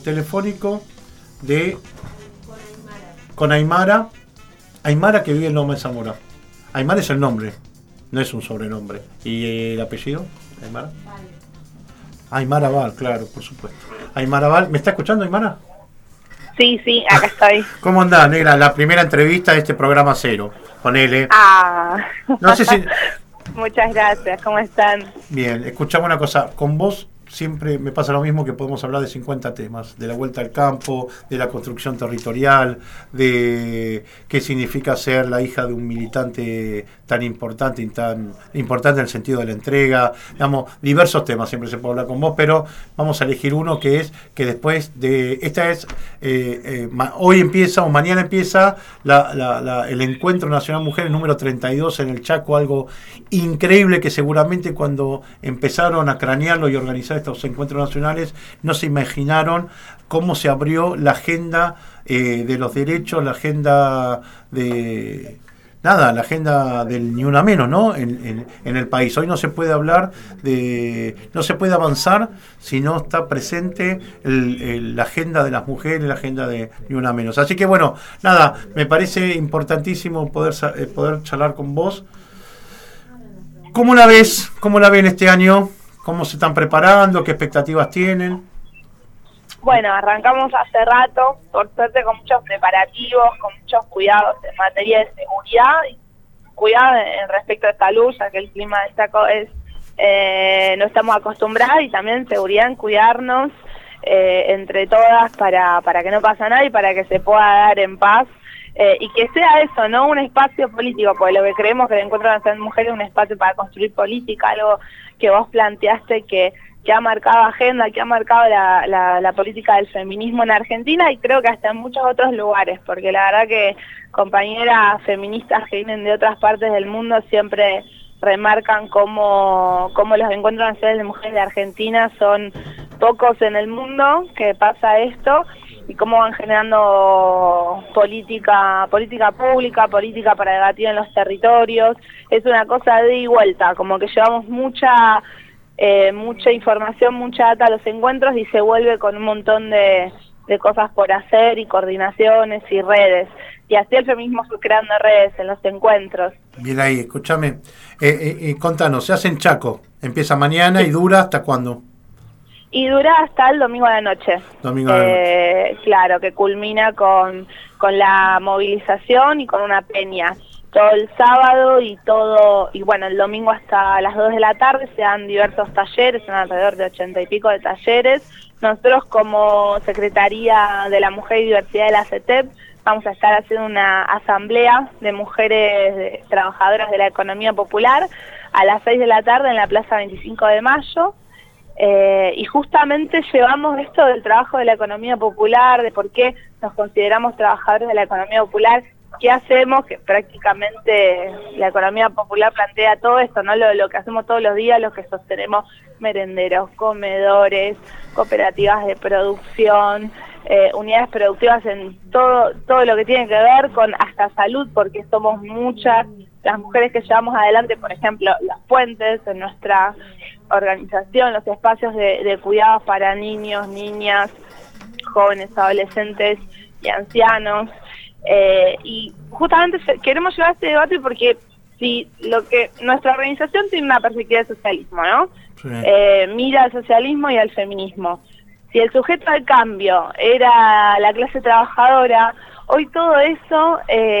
Telefónico de con Aymara. Aymara, que vive en Loma de Zamora. Aymara es el nombre, no es un sobrenombre. ¿Y el apellido? Aymara. Aymara Val, claro, por supuesto. Aymara Val, ¿me está escuchando, Aymara? Sí, acá estoy. ¿Cómo andás, negra? La primera entrevista de este programa Cero. Ponele. No sé si... Muchas gracias, ¿cómo están? Bien, escuchame una cosa. Con vos siempre me pasa lo mismo, que podemos hablar de 50 temas, de la vuelta al campo, de la construcción territorial, de qué significa ser la hija de un militante tan importante y tan importante en el sentido de la entrega, digamos, diversos temas, siempre se puede hablar con vos, pero vamos a elegir uno que es que después de, hoy empieza o mañana empieza el Encuentro Nacional Mujeres número 32 en el Chaco, algo increíble que seguramente cuando empezaron a cranearlo y organizar estos encuentros nacionales no se imaginaron cómo se abrió la agenda de los derechos, la agenda de la agenda del ni una menos, ¿no? En el país. Hoy no se puede hablar no se puede avanzar si no está presente la agenda de las mujeres, la agenda de ni una menos. Así que bueno, me parece importantísimo poder charlar con vos. ¿Cómo la ves? ¿Cómo la ven este año? ¿Cómo se están preparando? ¿Qué expectativas tienen? Bueno, arrancamos hace rato, por suerte con muchos preparativos, con muchos cuidados en materia de seguridad y cuidado en respecto de salud, ya que el clima del Chaco no estamos acostumbrados, y también seguridad en cuidarnos entre todas para que no pase nada y para que se pueda dar en paz. Y que sea eso, ¿no? Un espacio político, porque lo que creemos que el Encuentro Nacional de Mujeres es un espacio para construir política, algo que vos planteaste que ha marcado agenda, que ha marcado la política del feminismo en Argentina, y creo que hasta en muchos otros lugares, porque la verdad que compañeras feministas que vienen de otras partes del mundo siempre remarcan cómo los encuentros nacionales de mujeres de Argentina son pocos en el mundo que pasa esto, y cómo van generando política pública, política para debatir en los territorios. Es una cosa de ida y vuelta, como que llevamos mucha información, mucha data a los encuentros, y se vuelve con un montón de cosas por hacer y coordinaciones y redes. Y así el feminismo fue creando redes en los encuentros. Bien ahí, escúchame. Contanos, se hace en Chaco, empieza mañana y dura ¿hasta cuándo? Y dura hasta el domingo de la noche. Domingo de la noche. Claro, que culmina con la movilización y con una peña. Todo el sábado y bueno, el domingo hasta las 2 de la tarde se dan diversos talleres, son alrededor de 80 y pico de talleres. Nosotros como Secretaría de la Mujer y Diversidad de la CETEP vamos a estar haciendo una asamblea de mujeres trabajadoras de la economía popular a las 6 de la tarde en la Plaza 25 de Mayo. Y justamente llevamos esto del trabajo de la economía popular, de por qué nos consideramos trabajadores de la economía popular, qué hacemos, que prácticamente la economía popular plantea todo esto, ¿no? Lo que hacemos todos los días, los que sostenemos merenderos, comedores, cooperativas de producción, unidades productivas en todo lo que tiene que ver con hasta salud, porque somos muchas las mujeres que llevamos adelante, por ejemplo, los puentes en nuestra organización, los espacios de cuidados para niños, niñas, jóvenes, adolescentes y ancianos. Y justamente queremos llevar este debate porque nuestra organización tiene una perspectiva de socialismo, ¿no? Sí. Mira al socialismo y al feminismo. Si el sujeto al cambio era la clase trabajadora, hoy todo eso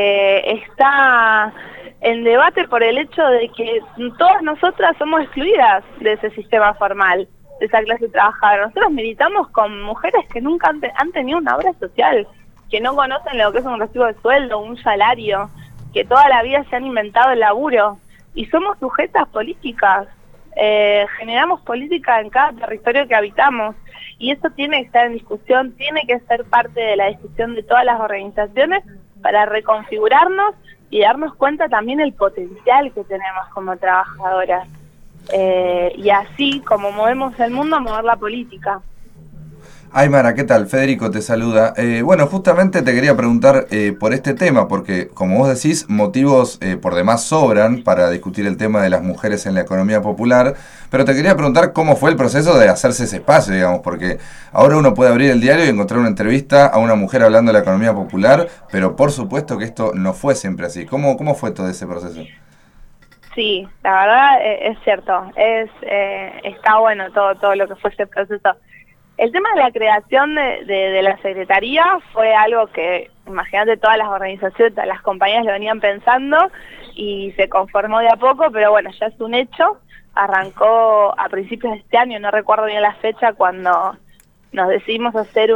está en debate por el hecho de que todas nosotras somos excluidas de ese sistema formal, de esa clase trabajadora. Nosotros militamos con mujeres que nunca han tenido una obra social, que no conocen lo que es un recibo de sueldo, un salario, que toda la vida se han inventado el laburo, y somos sujetas políticas, generamos política en cada territorio que habitamos, y eso tiene que estar en discusión, tiene que ser parte de la discusión de todas las organizaciones para reconfigurarnos y darnos cuenta también el potencial que tenemos como trabajadoras, y así como movemos el mundo, mover la política. Aymara, ¿qué tal? Federico te saluda. Bueno, justamente te quería preguntar por este tema, porque como vos decís, motivos por demás sobran para discutir el tema de las mujeres en la economía popular, pero te quería preguntar cómo fue el proceso de hacerse ese espacio, digamos, porque ahora uno puede abrir el diario y encontrar una entrevista a una mujer hablando de la economía popular, pero por supuesto que esto no fue siempre así. ¿Cómo fue todo ese proceso? Sí, la verdad es cierto, está bueno todo lo que fue ese proceso. El tema de la creación de la Secretaría fue algo que, imagínate, todas las organizaciones, todas las compañías lo venían pensando y se conformó de a poco, pero bueno, ya es un hecho. Arrancó a principios de este año, no recuerdo bien la fecha, cuando nos decidimos hacer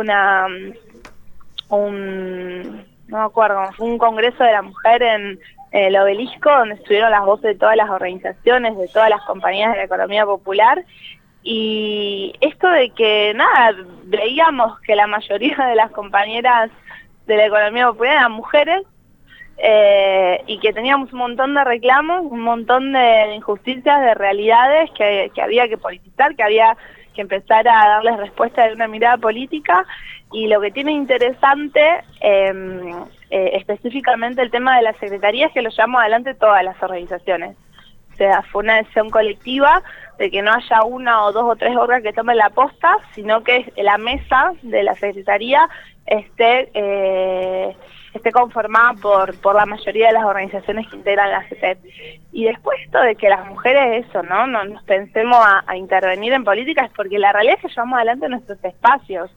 no me acuerdo, fue un congreso de la mujer en el Obelisco, donde estuvieron las voces de todas las organizaciones, de todas las compañías de la economía popular. Y esto de que, nada, veíamos que la mayoría de las compañeras de la economía popular eran mujeres, y que teníamos un montón de reclamos, un montón de injusticias, de realidades que había que politizar, que había que empezar a darles respuesta de una mirada política. Y lo que tiene interesante, específicamente el tema de la Secretaría, es que lo llevamos adelante todas las organizaciones. O sea, fue una decisión colectiva de que no haya una o dos o tres órganos que tomen la posta, sino que la mesa de la Secretaría esté conformada por la mayoría de las organizaciones que integran la CETEP. Y después esto de que las mujeres no nos pensemos a intervenir en política, es porque la realidad es que llevamos adelante nuestros espacios.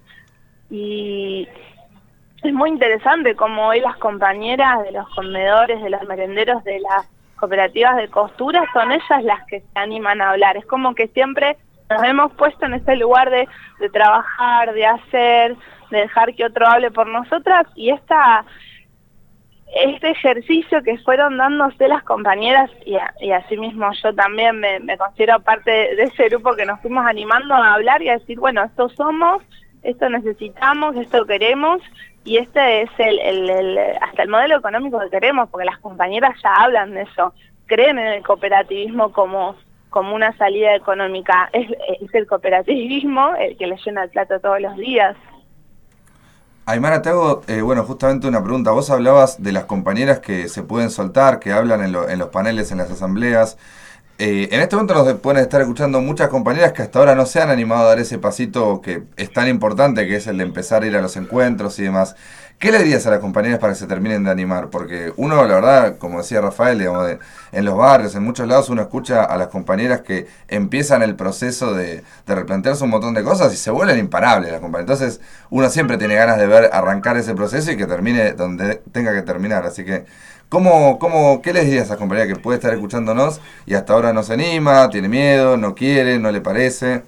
Y es muy interesante cómo hoy las compañeras de los comedores, de los merenderos, de las cooperativas de costura, son ellas las que se animan a hablar. Es como que siempre nos hemos puesto en ese lugar de trabajar, de hacer, de dejar que otro hable por nosotras, y este ejercicio que fueron dándose las compañeras, y asimismo yo también me considero parte de ese grupo que nos fuimos animando a hablar y a decir, bueno, esto somos, esto necesitamos, esto queremos, y este es hasta el modelo económico que queremos, porque las compañeras ya hablan de eso, creen en el cooperativismo como una salida económica. Es el cooperativismo el que les llena el plato todos los días. Aymara, te hago, justamente una pregunta. Vos hablabas de las compañeras que se pueden soltar, que hablan en los paneles, en las asambleas. En este momento nos pueden estar escuchando muchas compañeras que hasta ahora no se han animado a dar ese pasito que es tan importante, que es el de empezar a ir a los encuentros y demás. ¿Qué le dirías a las compañeras para que se terminen de animar? Porque uno, la verdad, como decía Rafael, digamos, en los barrios, en muchos lados, uno escucha a las compañeras que empiezan el proceso de replantearse un montón de cosas y se vuelven imparables las compañeras. Entonces, uno siempre tiene ganas de ver arrancar ese proceso y que termine donde tenga que terminar. Así que, ¿qué les dirías a esas compañeras que puede estar escuchándonos y hasta ahora no se anima, tiene miedo, no quiere, no le parece?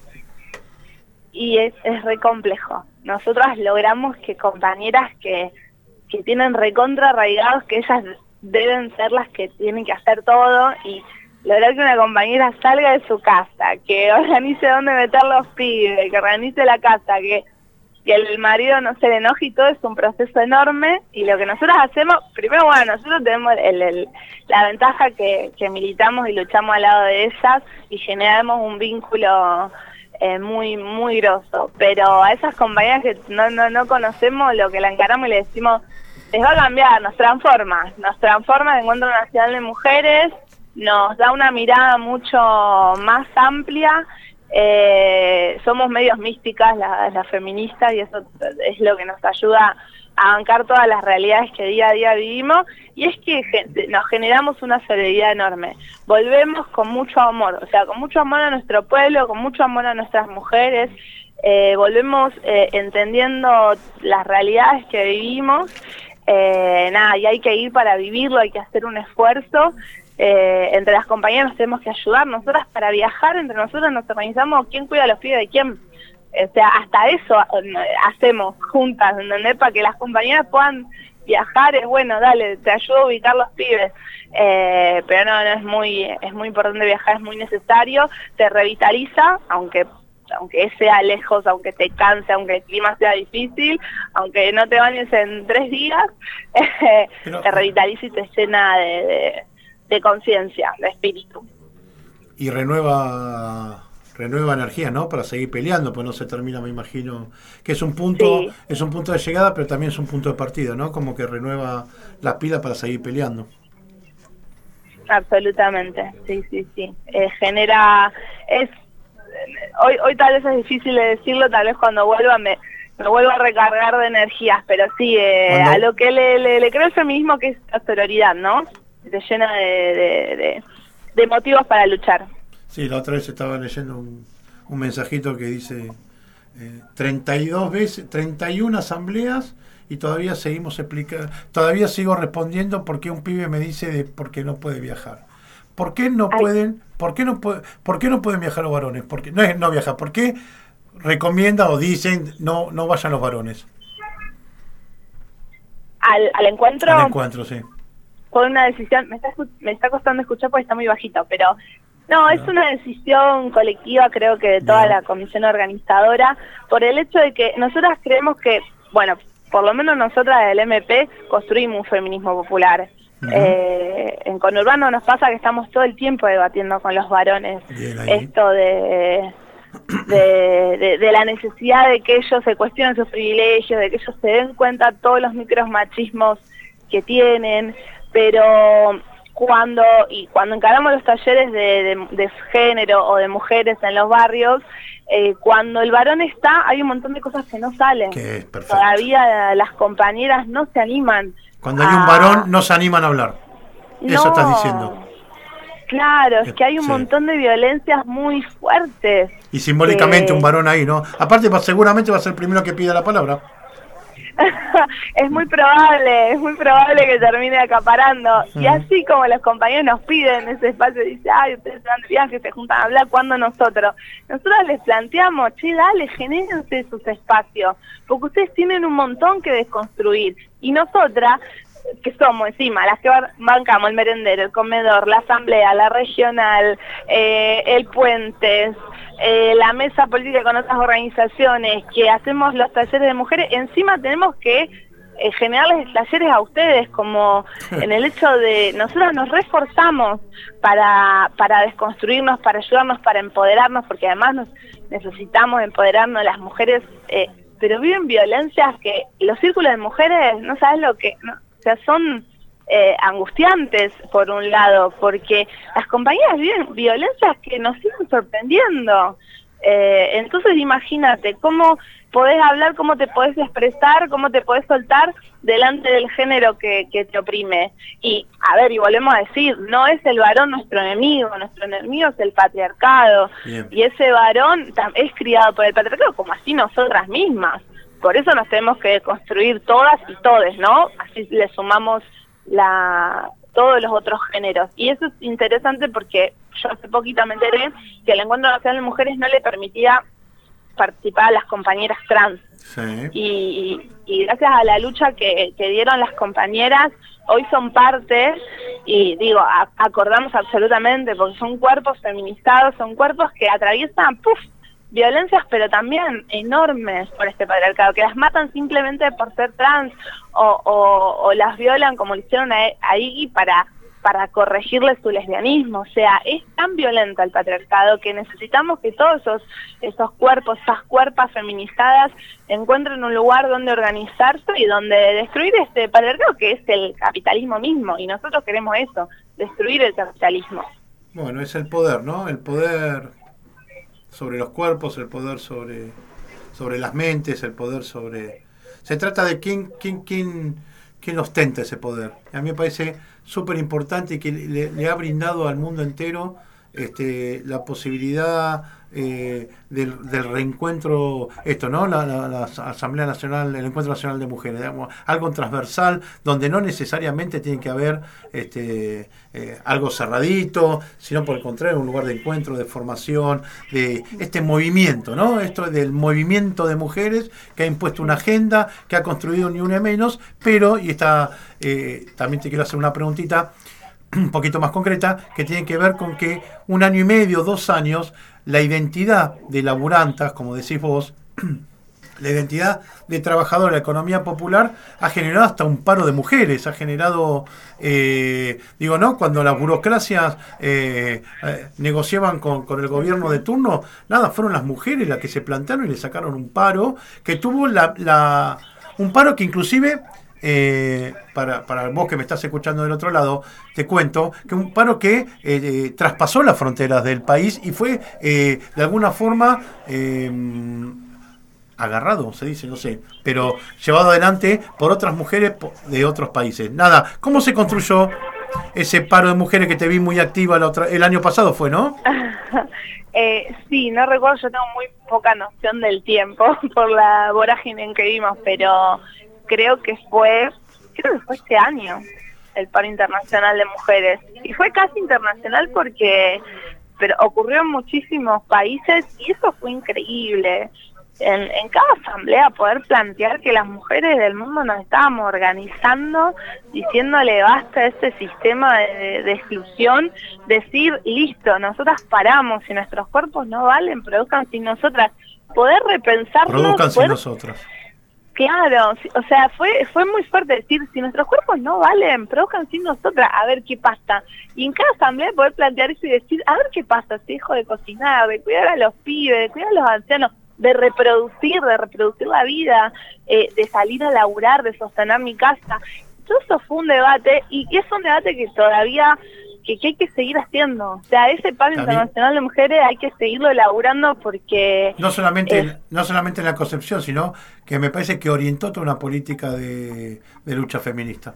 Y es re complejo. Nosotras logramos que compañeras que tienen recontra arraigados que ellas deben ser las que tienen que hacer todo, y lograr que una compañera salga de su casa, que organice dónde meter los pibes, que organice la casa, que el marido no se le enoje, y todo es un proceso enorme. Y lo que nosotros hacemos, primero, bueno, nosotros tenemos la ventaja que militamos y luchamos al lado de ellas y generamos un vínculo muy muy grosso, pero a esas compañeras que no conocemos, lo que la encaramos y le decimos, les va a cambiar, nos transforma el Encuentro Nacional de Mujeres, nos da una mirada mucho más amplia. Somos medios místicas las feministas, y eso es lo que nos ayuda a bancar todas las realidades que día a día vivimos, y es que nos generamos una solidaridad enorme. Volvemos con mucho amor, o sea, con mucho amor a nuestro pueblo, con mucho amor a nuestras mujeres, volvemos entendiendo las realidades que vivimos, y hay que ir para vivirlo, hay que hacer un esfuerzo. Entre las compañeras nos tenemos que ayudar. Nosotras, para viajar entre nosotras nos organizamos quién cuida a los pibes de quién. O sea, hasta eso hacemos juntas, ¿entendés? Para que las compañeras puedan viajar, es bueno, dale, te ayudo a ubicar los pibes. Pero no, es muy importante viajar, es muy necesario, te revitaliza, aunque sea lejos, aunque te canse, aunque el clima sea difícil, aunque no te bañes en 3 días, te revitaliza y te llena de conciencia, de espíritu. Y renueva renueva energía, ¿no? Para seguir peleando, pues no se termina, me imagino, que es un punto, Sí. es un punto de llegada, pero también es un punto de partida, ¿no? Como que renueva las pilas para seguir peleando. Absolutamente, sí, sí, sí. Hoy tal vez es difícil de decirlo, tal vez cuando vuelva me vuelvo a recargar de energías, pero sí, a lo que le creo al feminismo, que es la sororidad, ¿no? Te llena de motivos para luchar. Sí, la otra vez estaba leyendo un mensajito que dice 32 veces, 31 asambleas y todavía todavía sigo respondiendo porque un pibe me dice de por qué no puede viajar. ¿Por qué no pueden viajar los varones? Porque no es no viajar, ¿por qué recomienda o dicen no vayan los varones? Al encuentro. Al encuentro, sí. Por una decisión, me está costando escuchar porque está muy bajito, pero no, es una decisión colectiva, creo que de toda la comisión organizadora, por el hecho de que nosotras creemos que, bueno, por lo menos nosotras del MP construimos un feminismo popular. En Conurbano nos pasa que estamos todo el tiempo debatiendo con los varones esto de la necesidad de que ellos se cuestionen sus privilegios, de que ellos se den cuenta de todos los micromachismos que tienen, pero cuando encaramos los talleres de género o de mujeres en los barrios, cuando el varón está, hay un montón de cosas que no salen. Que es perfecto. Todavía las compañeras no se animan. Cuando hay un varón, no se animan a hablar. Eso estás diciendo. Claro, es que hay un montón de violencias muy fuertes. Y simbólicamente un varón ahí, ¿no? Aparte, seguramente va a ser el primero que pida la palabra. Es muy probable que termine acaparando. Y así como los compañeros nos piden ese espacio, dice, ay, ustedes se van de viaje, se juntan a hablar, cuando nosotros les planteamos, che, dale, genérense sus espacios, porque ustedes tienen un montón que desconstruir. Y nosotras, que somos encima las que bancamos el merendero, el comedor, la asamblea, la regional, el puentes, la mesa política con otras organizaciones, que hacemos los talleres de mujeres, encima tenemos que generarles talleres a ustedes, como en el hecho de nosotros nos reforzamos para desconstruirnos, para ayudarnos, para empoderarnos, porque además necesitamos empoderarnos las mujeres, pero viven violencias que los círculos de mujeres, no sabes lo que... O sea, son angustiantes por un lado, porque las compañeras viven violencias que nos siguen sorprendiendo. Entonces imagínate cómo podés hablar, cómo te podés expresar, cómo te podés soltar delante del género que te oprime. Y, a ver, y volvemos a decir, no es el varón nuestro enemigo es el patriarcado. Bien. Y ese varón es criado por el patriarcado como así nosotras mismas. Por eso nos tenemos que construir todas y todes, ¿no? Así le sumamos todos los otros géneros. Y eso es interesante porque yo hace poquito me enteré que el Encuentro Nacional de Mujeres no le permitía participar a las compañeras trans. Sí. Y gracias a la lucha que dieron las compañeras, hoy son parte, y digo, acordamos absolutamente, porque son cuerpos feminizados, son cuerpos que atraviesan, violencias, pero también enormes por este patriarcado, que las matan simplemente por ser trans, o las violan como lo hicieron a Iggy para corregirle su lesbianismo. O sea, es tan violento el patriarcado que necesitamos que todos esos cuerpos, esas cuerpas feminizadas encuentren un lugar donde organizarse y donde destruir este patriarcado que es el capitalismo mismo, y nosotros queremos eso, destruir el capitalismo. Bueno, es el poder, ¿no? El poder sobre los cuerpos, el poder sobre las mentes, el poder sobre... Se trata de quién ostenta ese poder. A mí me parece súper importante y que le ha brindado al mundo entero la posibilidad del reencuentro, ¿no? La Asamblea Nacional, el Encuentro Nacional de Mujeres, digamos, algo transversal, donde no necesariamente tiene que haber algo cerradito, sino por el contrario, un lugar de encuentro, de formación, de este movimiento, ¿no? Esto del movimiento de mujeres que ha impuesto una agenda, que ha construido Ni Una Menos, pero, y también te quiero hacer una preguntita un poquito más concreta, que tiene que ver con que 1 año y medio, 2 años, la identidad de laburantas, como decís vos, la identidad de trabajador, la economía popular, ha generado hasta un paro de mujeres, ha generado, ¿no? Cuando las burocracias negociaban con el gobierno de turno, nada, fueron las mujeres las que se plantaron y le sacaron un paro, que tuvo un paro que inclusive, para vos que me estás escuchando del otro lado, te cuento que un paro que traspasó las fronteras del país y fue de alguna forma agarrado, se dice, no sé, pero llevado adelante por otras mujeres de otros países. Nada, ¿cómo se construyó ese paro de mujeres que te vi muy activa el año pasado fue, ¿no? Sí, no recuerdo, yo tengo muy poca noción del tiempo por la vorágine en que vivimos, pero creo que fue este año el paro internacional de mujeres. Y fue casi internacional pero ocurrió en muchísimos países y eso fue increíble. En cada asamblea poder plantear que las mujeres del mundo nos estábamos organizando, diciéndole basta a este sistema de exclusión, decir listo, nosotras paramos, si nuestros cuerpos no valen, produzcan sin nosotras, poder repensarnos. Produzcan sin nosotras. Claro, o sea, fue muy fuerte decir, si nuestros cuerpos no valen, produzcan sin nosotras, a ver qué pasa. Y en cada asamblea poder plantear eso y decir, a ver qué pasa, si dejo de cocinar, de cuidar a los pibes, de cuidar a los ancianos, de reproducir la vida, de salir a laburar, de sostener mi casa. Todo eso fue un debate, y es un debate que todavía que hay que seguir haciendo. O sea, ese paro internacional de mujeres hay que seguirlo elaborando porque... No solamente en la concepción, sino que me parece que orientó toda una política de lucha feminista.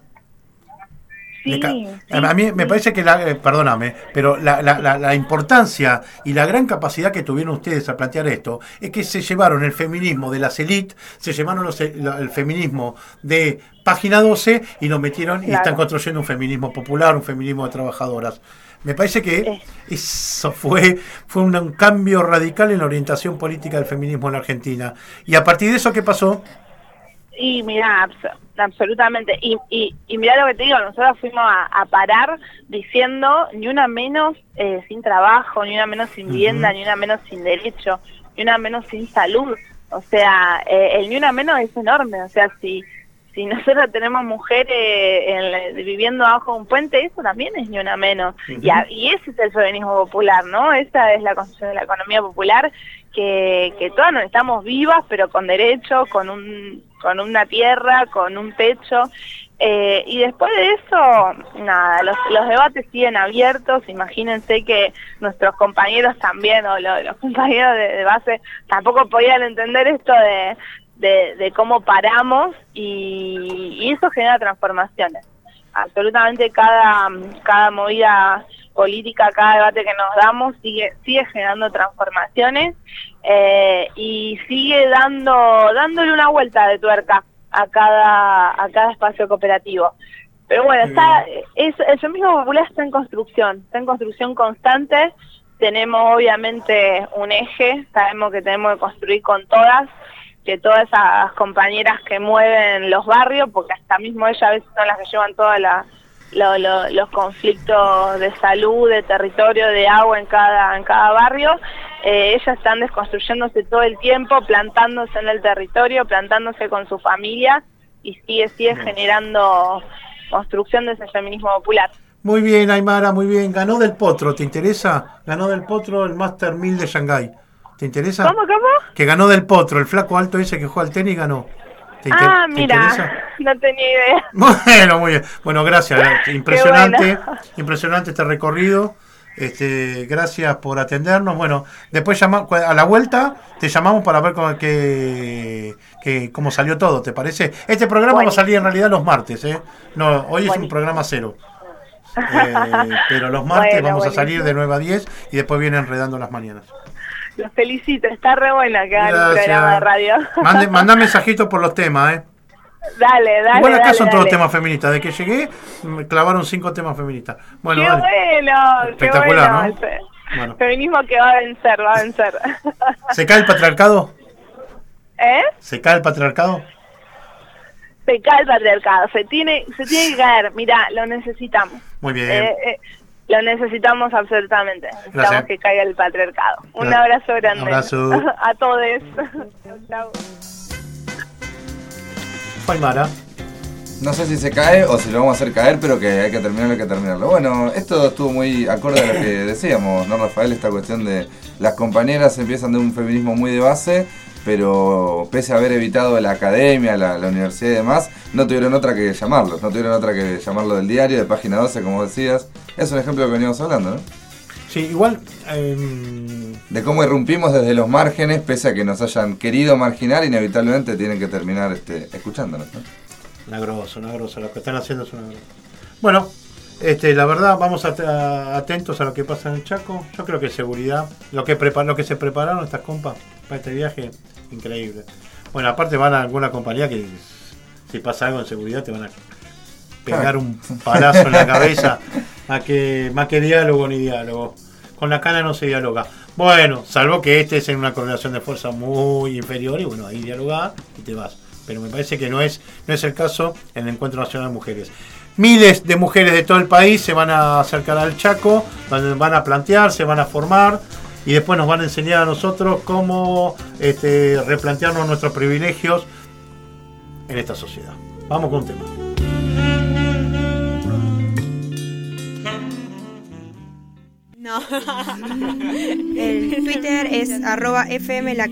Sí, a mí me parece que, perdóname, pero la importancia y la gran capacidad que tuvieron ustedes a plantear esto es que se llevaron el feminismo de las élites, se llevaron el feminismo de Página 12 y lo metieron y están construyendo un feminismo popular, un feminismo de trabajadoras. Me parece que eso fue un cambio radical en la orientación política del feminismo en la Argentina. Y a partir de eso, ¿qué pasó? Y mira, absolutamente. Y mira lo que te digo, nosotros fuimos a parar diciendo ni una menos sin trabajo, ni una menos sin vivienda, ni una menos sin derecho, ni una menos sin salud. O sea, el ni una menos es enorme. O sea, si nosotros tenemos mujeres viviendo bajo un puente, eso también es ni una menos. Y ese es el feminismo popular, ¿no? Esa es la construcción de la economía popular, que todas nos estamos vivas, pero con derecho, con una tierra, con un techo. Y después de eso, nada, los debates siguen abiertos. Imagínense que nuestros compañeros también, o los compañeros de base, tampoco podían entender esto de cómo paramos, y eso genera transformaciones. Absolutamente cada movida política, cada debate que nos damos sigue generando transformaciones, y sigue dándole una vuelta de tuerca a cada espacio cooperativo. Pero bueno, el feminismo popular está en construcción constante. Tenemos obviamente un eje, sabemos que tenemos que construir con todas, que todas esas compañeras que mueven los barrios, porque hasta mismo ellas a veces son las que llevan todos los conflictos de salud, de territorio, de agua en cada barrio. Ellas están desconstruyéndose todo el tiempo, plantándose en el territorio, plantándose con su familia, y sigue generando construcción de ese feminismo popular. Muy bien, Aymara, muy bien. Ganó Del Potro, ¿te interesa? Ganó Del Potro el Master 1000 de Shanghái. ¿Te interesa? ¿Cómo? Que ganó Del Potro, el flaco alto ese que juega al tenis ganó. Mira, interesa? No tenía idea. Bueno, muy bien. Bueno, gracias. Impresionante, impresionante este recorrido. Gracias por atendernos. Bueno, después a la vuelta te llamamos para ver cómo salió todo, ¿te parece? Este programa va a salir en realidad los martes, ¿eh? No, hoy es un programa cero. Pero los martes vamos a salir de 9 a 10 y después viene Enredando las mañanas. Los felicito, está re buena que hagan un programa de radio. Mandá mensajitos por los temas, ¿eh? Dale. Igual acá son todos temas feministas. Desde que llegué, me clavaron 5 temas feministas. Bueno, ¡qué bueno! Espectacular, qué bueno, ¿no? Bueno. Feminismo que va a vencer. ¿Se cae el patriarcado? ¿Se cae el patriarcado, se tiene que caer. Mirá, lo necesitamos. Muy bien. Lo necesitamos absolutamente. Necesitamos que caiga el patriarcado. Un abrazo grande. Abrazo. A todos. Chau. Aymara. No sé si se cae o si lo vamos a hacer caer, pero que hay que terminarlo. Bueno, esto estuvo muy acorde a lo que decíamos, ¿no, Rafael? Esta cuestión de las compañeras empiezan de un feminismo muy de base, pero pese a haber evitado la academia, la universidad y demás, no tuvieron otra que llamarlo. No tuvieron otra que llamarlo del diario, de página 12, como decías. Es un ejemplo de lo que veníamos hablando, ¿no? Sí, igual... De cómo irrumpimos desde los márgenes, pese a que nos hayan querido marginar, inevitablemente tienen que terminar escuchándonos, ¿no? Una grosa, lo que están haciendo es una grosa. Bueno, la verdad, vamos atentos a lo que pasa en el Chaco. Yo creo que seguridad, lo que se prepararon estas compas para este viaje, increíble. Bueno, aparte van a alguna compañía que si pasa algo en seguridad te van a pegar un palazo en la cabeza. Más que diálogo ni diálogo. Con la cana no se dialoga. Bueno, salvo que es en una correlación de fuerza muy inferior y bueno, ahí dialogás y te vas. Pero me parece que no es el caso en el Encuentro Nacional de Mujeres. Miles de mujeres de todo el país se van a acercar al Chaco, van a plantear, se van a formar y después nos van a enseñar a nosotros cómo replantearnos nuestros privilegios en esta sociedad. Vamos con un tema. No. El Twitter es @FM